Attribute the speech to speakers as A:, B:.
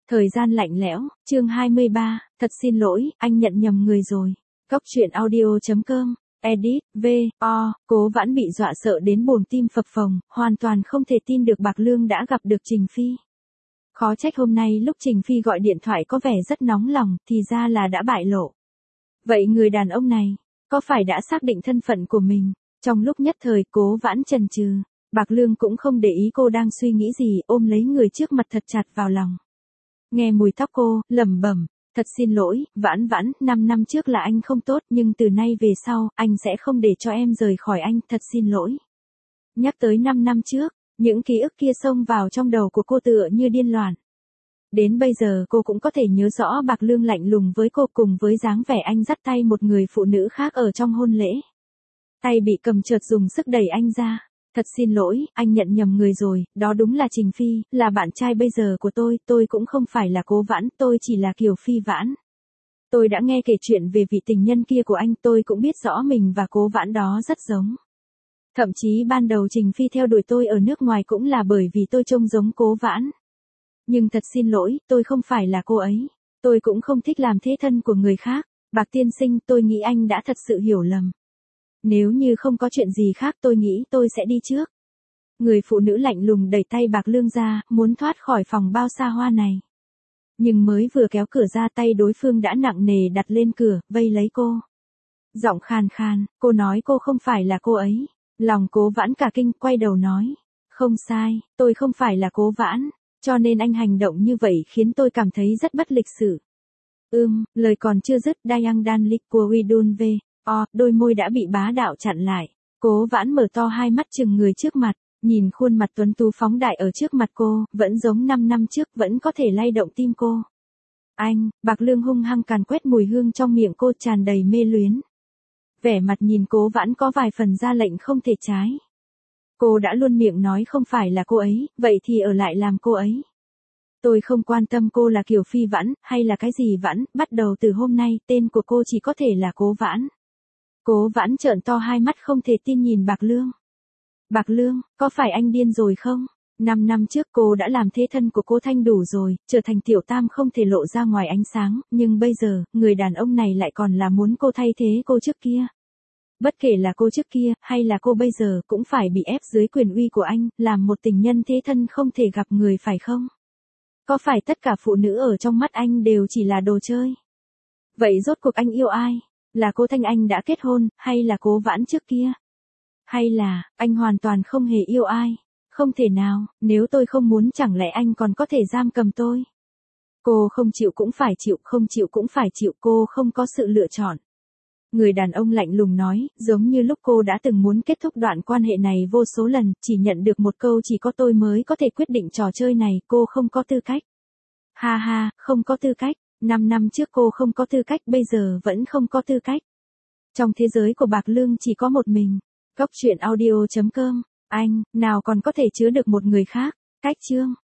A: Thời gian lạnh lẽo, chương 23, thật xin lỗi, anh nhận nhầm người rồi. Góc truyện audio.com, edit, Cố Vãn bị dọa sợ đến buồng tim phập phồng, hoàn toàn không thể tin được Bạc Lương đã gặp được Trình Phi. Khó trách hôm nay lúc Trình Phi gọi điện thoại có vẻ rất nóng lòng, thì ra là đã bại lộ. Vậy người đàn ông này, có phải đã xác định thân phận của mình? Trong lúc nhất thời Cố Vãn chần chừ, Bạc Lương cũng không để ý cô đang suy nghĩ gì, ôm lấy người trước mặt thật chặt vào lòng. Nghe mùi tóc cô, lẩm bẩm, thật xin lỗi, Vãn Vãn, 5 năm trước là anh không tốt, nhưng từ nay về sau, anh sẽ không để cho em rời khỏi anh, thật xin lỗi. Nhắc tới 5 năm trước, những ký ức kia xông vào trong đầu của cô tựa như điên loạn. Đến bây giờ cô cũng có thể nhớ rõ Bạc Lương lạnh lùng với cô cùng với dáng vẻ anh dắt tay một người phụ nữ khác ở trong hôn lễ. Tay bị cầm chợt dùng sức đẩy anh ra. Thật xin lỗi, anh nhận nhầm người rồi, đó đúng là Trình Phi, là bạn trai bây giờ của tôi cũng không phải là Cố Vãn, tôi chỉ là Kiều Phi Vãn. Tôi đã nghe kể chuyện về vị tình nhân kia của anh, tôi cũng biết rõ mình và Cố Vãn đó rất giống. Thậm chí ban đầu Trình Phi theo đuổi tôi ở nước ngoài cũng là bởi vì tôi trông giống Cố Vãn. Nhưng thật xin lỗi, tôi không phải là cô ấy. Tôi cũng không thích làm thế thân của người khác. Bạc tiên sinh, tôi nghĩ anh đã thật sự hiểu lầm. Nếu như không có chuyện gì khác tôi nghĩ tôi sẽ đi trước. Người phụ nữ lạnh lùng đẩy tay Bạc Lương ra, muốn thoát khỏi phòng bao xa hoa này. Nhưng mới vừa kéo cửa ra tay đối phương đã nặng nề đặt lên cửa, vây lấy cô. Giọng khàn khàn, cô nói cô không phải là cô ấy. Lòng Cố Vãn cả kinh, quay đầu nói. Không sai, tôi không phải là Cố Vãn, cho nên anh hành động như vậy khiến tôi cảm thấy rất bất lịch sự. Lời còn chưa dứt, Dayang Dan Lik của Widun V. Đôi môi đã bị bá đạo chặn lại. Cố Vãn mở to hai mắt chừng người trước mặt, nhìn khuôn mặt tuấn tú phóng đại ở trước mặt cô, vẫn giống 5 năm trước, vẫn có thể lay động tim cô. Anh, Bạc Lương hung hăng càn quét mùi hương trong miệng cô tràn đầy mê luyến. Vẻ mặt nhìn Cố Vãn có vài phần ra lệnh không thể trái. Cô đã luôn miệng nói không phải là cô ấy, vậy thì ở lại làm cô ấy. Tôi không quan tâm cô là Kiều Phi Vãn, hay là cái gì Vãn, bắt đầu từ hôm nay, tên của cô chỉ có thể là Cố Vãn. Cố Vãn trợn to hai mắt không thể tin nhìn Bạc Lương. Bạc Lương, có phải anh điên rồi không? 5 năm trước cô đã làm thế thân của cô Thanh đủ rồi, trở thành tiểu tam không thể lộ ra ngoài ánh sáng, nhưng bây giờ, người đàn ông này lại còn là muốn cô thay thế cô trước kia. Bất kể là cô trước kia, hay là cô bây giờ, cũng phải bị ép dưới quyền uy của anh, làm một tình nhân thế thân không thể gặp người phải không? Có phải tất cả phụ nữ ở trong mắt anh đều chỉ là đồ chơi? Vậy rốt cuộc anh yêu ai? Là cô Thanh Anh đã kết hôn, hay là Cố Vãn trước kia? Hay là, anh hoàn toàn không hề yêu ai? Không thể nào, nếu tôi không muốn chẳng lẽ anh còn có thể giam cầm tôi? Cô không chịu cũng phải chịu, không chịu cũng phải chịu, cô không có sự lựa chọn. Người đàn ông lạnh lùng nói, giống như lúc cô đã từng muốn kết thúc đoạn quan hệ này vô số lần, chỉ nhận được một câu chỉ có tôi mới có thể quyết định trò chơi này, cô không có tư cách. Ha ha, không có tư cách. 5 năm trước cô không có tư cách, bây giờ vẫn không có tư cách. Trong thế giới của Bạc Lương chỉ có một mình. Góc truyện audio.com, anh, nào còn có thể chứa được một người khác. Cách chương.